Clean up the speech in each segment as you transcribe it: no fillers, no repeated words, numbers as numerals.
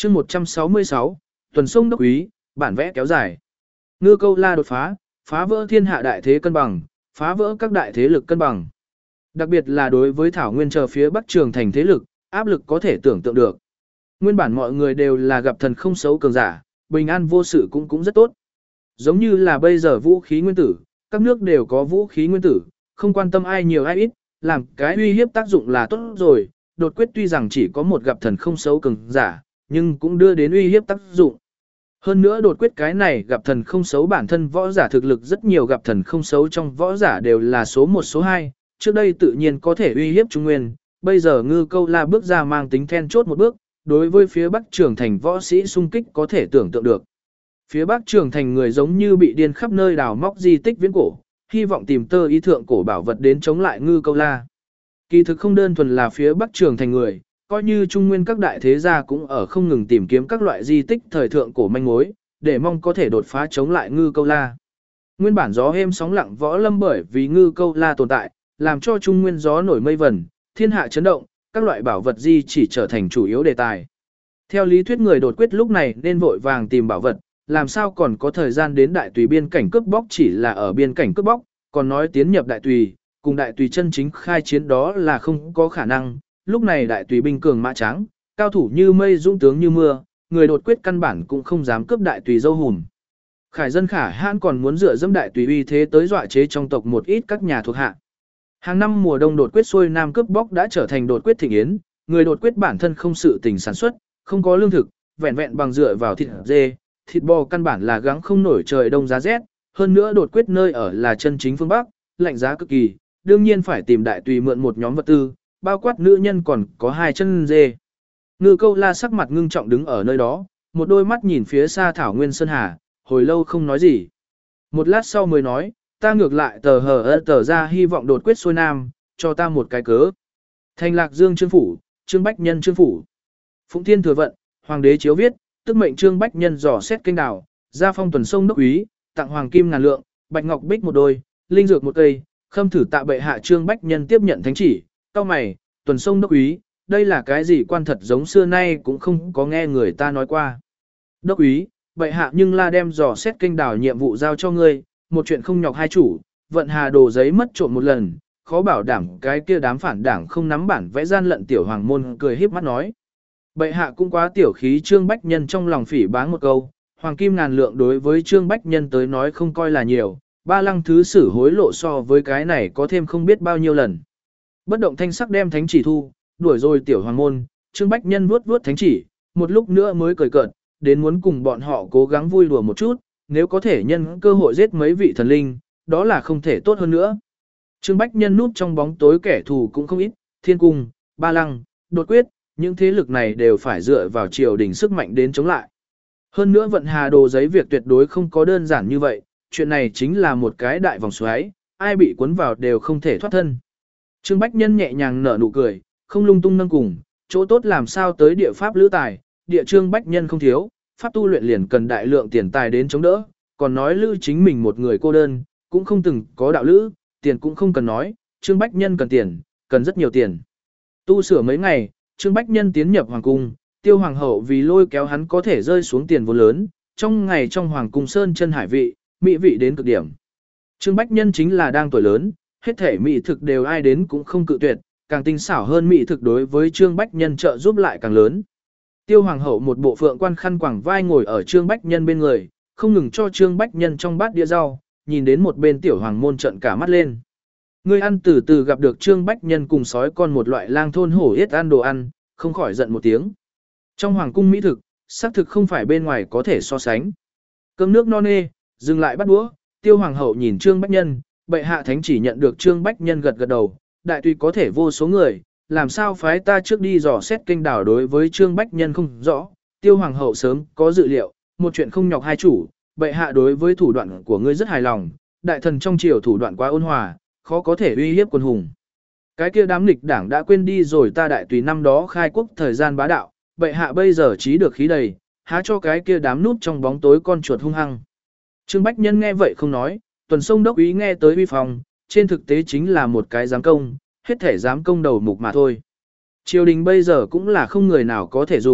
chương 166, tuần sông đốc úy, bản vẽ kéo dài. Ngư Câu La đột phá, phá vỡ thiên hạ đại thế cân bằng, phá vỡ các đại thế lực cân bằng. Đặc biệt là đối với Thảo Nguyên chờ phía Bắc Trường Thành thế lực, áp lực có thể tưởng tượng được. Nguyên bản mọi người đều là gặp thần không xấu cường giả, bình an vô sự cũng rất tốt. Giống như là bây giờ vũ khí nguyên tử, các nước đều có vũ khí nguyên tử, không quan tâm ai nhiều ai ít, làm cái uy hiếp tác dụng là tốt rồi. Đột quyết tuy rằng chỉ có một gặp thần không xấu cường giả, nhưng cũng đưa đến uy hiếp tác dụng. Hơn nữa đột quyết cái này gặp thần không xấu bản thân võ giả thực lực rất nhiều, gặp thần không xấu trong võ giả đều là số 1 số 2, trước đây tự nhiên có thể uy hiếp Trung Nguyên, bây giờ Ngư Câu La bước ra mang tính then chốt một bước, đối với phía Bắc Trường Thành võ sĩ xung kích có thể tưởng tượng được. Phía Bắc Trường Thành người giống như bị điên khắp nơi đào móc di tích viễn cổ, hy vọng tìm tơ ý thượng cổ bảo vật đến chống lại Ngư Câu La. Kỳ thực không đơn thuần là phía Bắc Trường Thành người, coi như Trung Nguyên các đại thế gia cũng ở không ngừng tìm kiếm các loại di tích thời thượng cổ manh mối, để mong có thể đột phá chống lại Ngư Câu La. Nguyên bản gió êm sóng lặng võ lâm bởi vì Ngư Câu La tồn tại, làm cho Trung Nguyên gió nổi mây vẩn, thiên hạ chấn động, các loại bảo vật di chỉ trở thành chủ yếu đề tài. Theo lý thuyết người đột quyết lúc này nên vội vàng tìm bảo vật, làm sao còn có thời gian đến đại tùy biên cảnh cướp bóc, chỉ là ở biên cảnh cướp bóc, còn nói tiến nhập đại tùy, cùng đại tùy chân chính khai chiến đó là không có khả năng. Lúc này đại tùy binh cường mã trắng, cao thủ như mây dũng tướng như mưa, người đột quyết căn bản cũng không dám cướp đại tùy dâu hùm. Khải dân khả hãn còn muốn dựa dẫm đại tùy uy thế tới dọa chế trong tộc một ít các nhà thuộc hạ. Hàng năm mùa đông đột quyết xuôi nam cướp bóc đã trở thành đột quyết thịnh yến, người đột quyết bản thân không sự tình sản xuất, không có lương thực, vẹn vẹn bằng dựa vào thịt dê, thịt bò căn bản là gắng không nổi trời đông giá rét, hơn nữa đột quyết nơi ở là chân chính phương Bắc, lạnh giá cực kỳ, đương nhiên phải tìm đại tùy mượn một nhóm vật tư, bao quát nữ nhân còn có 2 chân dê. Ngư Câu La sắc mặt ngưng trọng đứng ở nơi đó, một đôi mắt nhìn phía xa Thảo Nguyên Sơn Hà, hồi lâu không nói gì. Một lát sau mới nói, ta ngược lại tờ ra hy vọng đột quyết xuôi nam, cho ta một cái cớ. Thành Lạc Dương Trương Phủ, Trương Bách Nhân Trương Phủ. Phụng Thiên Thừa Vận, Hoàng đế chiếu viết, tức mệnh Trương Bách Nhân dò xét kênh đảo, gia phong tuần sông đốc úy, tặng hoàng kim ngàn lượng, bạch ngọc bích một đôi, linh dược một cây, khâm thử tạ bệ hạ. Trương Bách Nhân tiếp nhận thánh chỉ, cau mày, tuần sông đốc úy, đây là cái gì quan thật giống xưa nay cũng không có nghe người ta nói qua. Đốc úy, bệ hạ nhưng la đem dò xét kênh đảo nhiệm vụ giao cho ngươi, một chuyện không nhọc hai chủ, vận hà đồ giấy mất trộm một lần, khó bảo đảm cái kia đám phản đảng không nắm bản vẽ gian lận. Tiểu Hoàng môn cười híp mắt nói. Bệ hạ cũng quá tiểu khí. Trương Bách Nhân trong lòng phỉ báng một câu, hoàng kim ngàn lượng đối với Trương Bách Nhân tới nói không coi là nhiều, ba lăng thứ sử hối lộ so với cái này có thêm không biết bao nhiêu lần. Bất động thanh sắc đem thánh chỉ thu, đuổi rồi Tiểu Hoàng môn. Trương Bách Nhân vuốt vuốt thánh chỉ, một lúc nữa mới cười cợt, đến muốn cùng bọn họ cố gắng vui đùa một chút, nếu có thể nhân cơ hội giết mấy vị thần linh, đó là không thể tốt hơn nữa. Trương Bách Nhân núp trong bóng tối kẻ thù cũng không ít, Thiên Cung, Ba Lăng, Đột Quyết, những thế lực này đều phải dựa vào triều đình sức mạnh đến chống lại. Hơn nữa vận hà đồ giấy việc tuyệt đối không có đơn giản như vậy, chuyện này chính là một cái đại vòng xoáy, ai bị cuốn vào đều không thể thoát thân. Trương Bách Nhân nhẹ nhàng nở nụ cười, không lung tung nâng cùng, chỗ tốt làm sao tới địa pháp lữ tài, địa Trương Bách Nhân không thiếu, pháp tu luyện liền cần đại lượng tiền tài đến chống đỡ, còn nói lữ chính mình một người cô đơn, cũng không từng có đạo lữ, tiền cũng không cần nói, Trương Bách Nhân cần tiền, cần rất nhiều tiền. Tu sửa mấy ngày, Trương Bách Nhân tiến nhập hoàng cung, Tiêu hoàng hậu vì lôi kéo hắn có thể rơi xuống tiền vốn lớn, trong ngày trong hoàng cung sơn chân hải vị, mỹ vị đến cực điểm. Trương Bách Nhân chính là đang tuổi lớn, hết thể mỹ thực đều ai đến cũng không cự tuyệt, càng tinh xảo hơn mỹ thực đối với Trương Bách Nhân trợ giúp lại càng lớn. Tiêu hoàng hậu một bộ phượng quan khăn quàng vai ngồi ở Trương Bách Nhân bên người, không ngừng cho Trương Bách Nhân trong bát đĩa rau, nhìn đến một bên Tiểu Hoàng môn trợn cả mắt lên. Người ăn từ từ gặp được Trương Bách Nhân cùng sói con một loại lang thôn hổ yết ăn đồ ăn, không khỏi giận một tiếng. Trong hoàng cung mỹ thực, xác thực không phải bên ngoài có thể so sánh. Cơm nước no nê, dừng lại bắt đũa, Tiêu hoàng hậu nhìn Trương Bách Nhân, bệ hạ thánh chỉ nhận được. Trương Bách Nhân gật gật đầu, đại tùy có thể vô số người, làm sao phái ta trước đi dò xét kênh đảo. Đối với Trương Bách Nhân không rõ, Tiêu hoàng hậu sớm có dự liệu, một chuyện không nhọc hai chủ, bệ hạ đối với thủ đoạn của ngươi rất hài lòng, đại thần trong triều thủ đoạn quá ôn hòa, khó có thể uy hiếp quân hùng. Cái kia đám nghịch đảng đã quên đi rồi ta đại tùy năm đó khai quốc thời gian bá đạo, bệ hạ bây giờ trí được khí đầy, há cho cái kia đám núp trong bóng tối con chuột hung hăng. Trương Bách Nhân nghe vậy không nói, tuần sông đốc úy nghe tới uy phong, trên thực tế chính là một cái giám công, hết thể giám công đầu mục mà thôi. Triều đình bây giờ cũng là không người nào có thể dùng,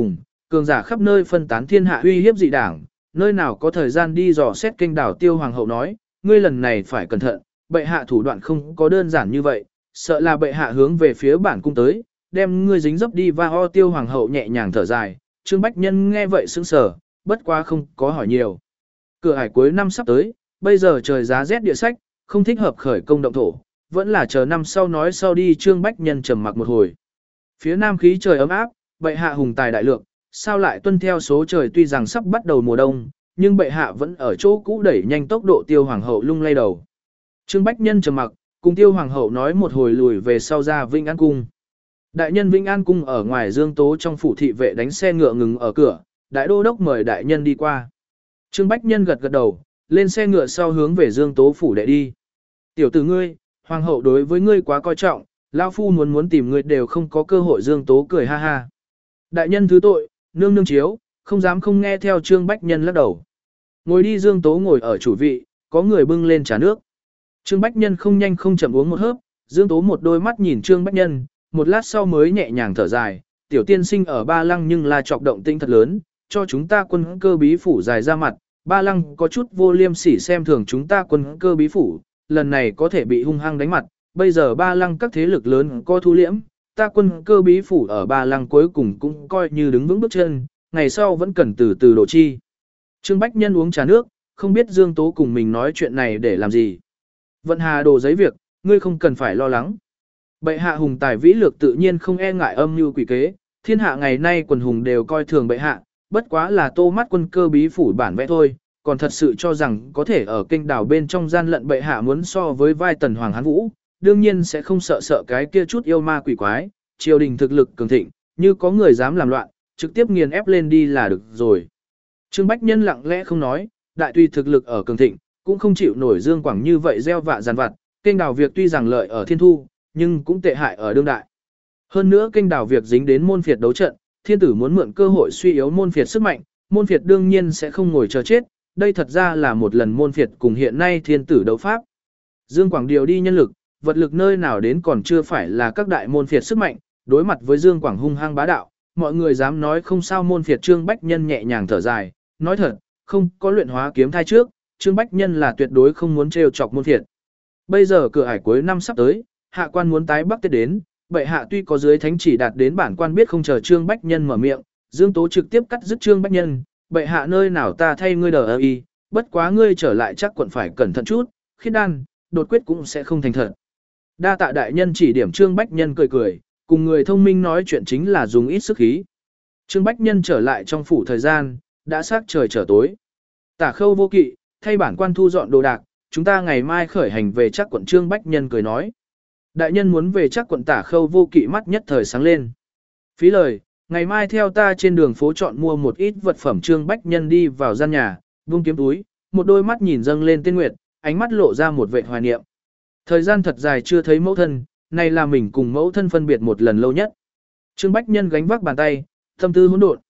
Cường giả khắp nơi phân tán thiên hạ uy hiếp dị đảng, nơi nào có thời gian đi dò xét kênh đảo. Tiêu hoàng hậu nói, ngươi lần này phải cẩn thận, bệ hạ thủ đoạn không có đơn giản như vậy, sợ là bệ hạ hướng về phía bản cung tới, đem ngươi dính dấp đi va ho. Tiêu hoàng hậu nhẹ nhàng thở dài. Trương Bách Nhân nghe vậy sững sờ, bất quá không có hỏi nhiều. Cửa hải cuối năm sắp tới, bây giờ trời giá rét địa sách, không thích hợp khởi công động thổ, vẫn là chờ năm sau nói sau đi. Trương Bách Nhân trầm mặc một hồi. Phía nam khí trời ấm áp, bệ hạ hùng tài đại lượng, sao lại tuân theo số trời. Tuy rằng sắp bắt đầu mùa đông, nhưng bệ hạ vẫn ở chỗ cũ đẩy nhanh tốc độ. Tiêu hoàng hậu lung lay đầu. Trương Bách Nhân trầm mặc, cùng Tiêu hoàng hậu nói một hồi lùi về sau ra Vĩnh An cung. Đại nhân Vĩnh An cung ở ngoài Dương Tố trong phủ thị vệ đánh xe ngựa ngừng ở cửa, đại đô đốc mời đại nhân đi qua. Trương Bách Nhân gật gật đầu, lên xe ngựa sau hướng về Dương Tố phủ đệ đi. Tiểu tử ngươi, hoàng hậu đối với ngươi quá coi trọng, lão phu muốn tìm ngươi đều không có cơ hội. Dương Tố cười ha ha. Đại nhân thứ tội, nương nương chiếu, không dám không nghe theo. Trương Bách Nhân lắc đầu. Ngồi đi. Dương Tố ngồi ở chủ vị, có người bưng lên trà nước. Trương Bách Nhân không nhanh không chậm uống một hớp, Dương Tố một đôi mắt nhìn Trương Bách Nhân, một lát sau mới nhẹ nhàng thở dài, tiểu tiên sinh ở Ba Lăng nhưng là chọc động tinh thật lớn, cho chúng ta quân cơ bí phủ dài ra mặt, Ba Lăng có chút vô liêm sỉ xem thường chúng ta quân cơ bí phủ, lần này có thể bị hung hăng đánh mặt, bây giờ Ba Lăng các thế lực lớn có thu liễm, ta quân cơ bí phủ ở Ba Lăng cuối cùng cũng coi như đứng vững bước chân, ngày sau vẫn cần từ từ đổ chi. Trương Bách Nhân uống trà nước, không biết Dương Tố cùng mình nói chuyện này để làm gì. Vận hà đồ giấy việc, ngươi không cần phải lo lắng. Bệ hạ hùng tài vĩ lược tự nhiên không e ngại âm mưu quỷ kế, thiên hạ ngày nay quần hùng đều coi thường bệ hạ, bất quá là tô mắt quân cơ bí phủ bản vẽ thôi, còn thật sự cho rằng có thể ở kinh đảo bên trong gian lận. Bệ hạ muốn so với vai tần hoàng hán vũ, đương nhiên sẽ không sợ cái kia chút yêu ma quỷ quái, triều đình thực lực cường thịnh, như có người dám làm loạn, trực tiếp nghiền ép lên đi là được rồi. Trương Bách Nhân lặng lẽ không nói, đại tùy thực lực ở cường thịnh, cũng không chịu nổi Dương Quảng như vậy gieo vạ giàn vặt, kênh đảo việc tuy rằng lợi ở thiên thu, nhưng cũng tệ hại ở đương đại. Hơn nữa kênh đảo việc dính đến môn phiệt đấu trận, thiên tử muốn mượn cơ hội suy yếu môn phiệt sức mạnh, môn phiệt đương nhiên sẽ không ngồi chờ chết, đây thật ra là một lần môn phiệt cùng hiện nay thiên tử đấu pháp. Dương Quảng điều đi nhân lực, vật lực nơi nào đến còn chưa phải là các đại môn phiệt sức mạnh, đối mặt với Dương Quảng hung hăng bá đạo, mọi người dám nói không sao. Môn phiệt Trương Bách Nhân nhẹ nhàng thở dài, nói thật, không có luyện hóa kiếm thai trước, Trương Bách Nhân là tuyệt đối không muốn trêu chọc môn phiệt. Bây giờ cửa ải cuối năm sắp tới, hạ quan muốn tái bắc Tết đến, bệ hạ tuy có dưới thánh chỉ đạt đến bản quan biết không chờ Trương Bách Nhân mở miệng, Dương Tố trực tiếp cắt dứt Trương Bách Nhân, bệ hạ nơi nào ta thay ngươi đờ y, bất quá ngươi trở lại chắc quận phải cẩn thận chút, khiết đan, đột quyết cũng sẽ không thành thật. Đa tạ đại nhân chỉ điểm. Trương Bách Nhân cười cười, cùng người thông minh nói chuyện chính là dùng ít sức khí. Trương Bách Nhân trở lại trong phủ thời gian, đã sát trời trở tối. Tả Khâu Vô Kỵ, thay bản quan thu dọn đồ đạc, chúng ta ngày mai khởi hành về chắc quận. Trương Bách Nhân cười nói. Đại nhân muốn về chắc quận. Tả Khâu Vô Kỵ mắt nhất thời sáng lên. Phí lời, ngày mai theo ta trên đường phố chọn mua một ít vật phẩm. Trương Bách Nhân đi vào gian nhà, vung kiếm túi, một đôi mắt nhìn dâng lên tên nguyệt, ánh mắt lộ ra một vẻ hoài niệm. Thời gian thật dài chưa thấy mẫu thân, nay là mình cùng mẫu thân phân biệt một lần lâu nhất. Trương Bách Nhân gánh vác bàn tay, tâm tư hỗn độn.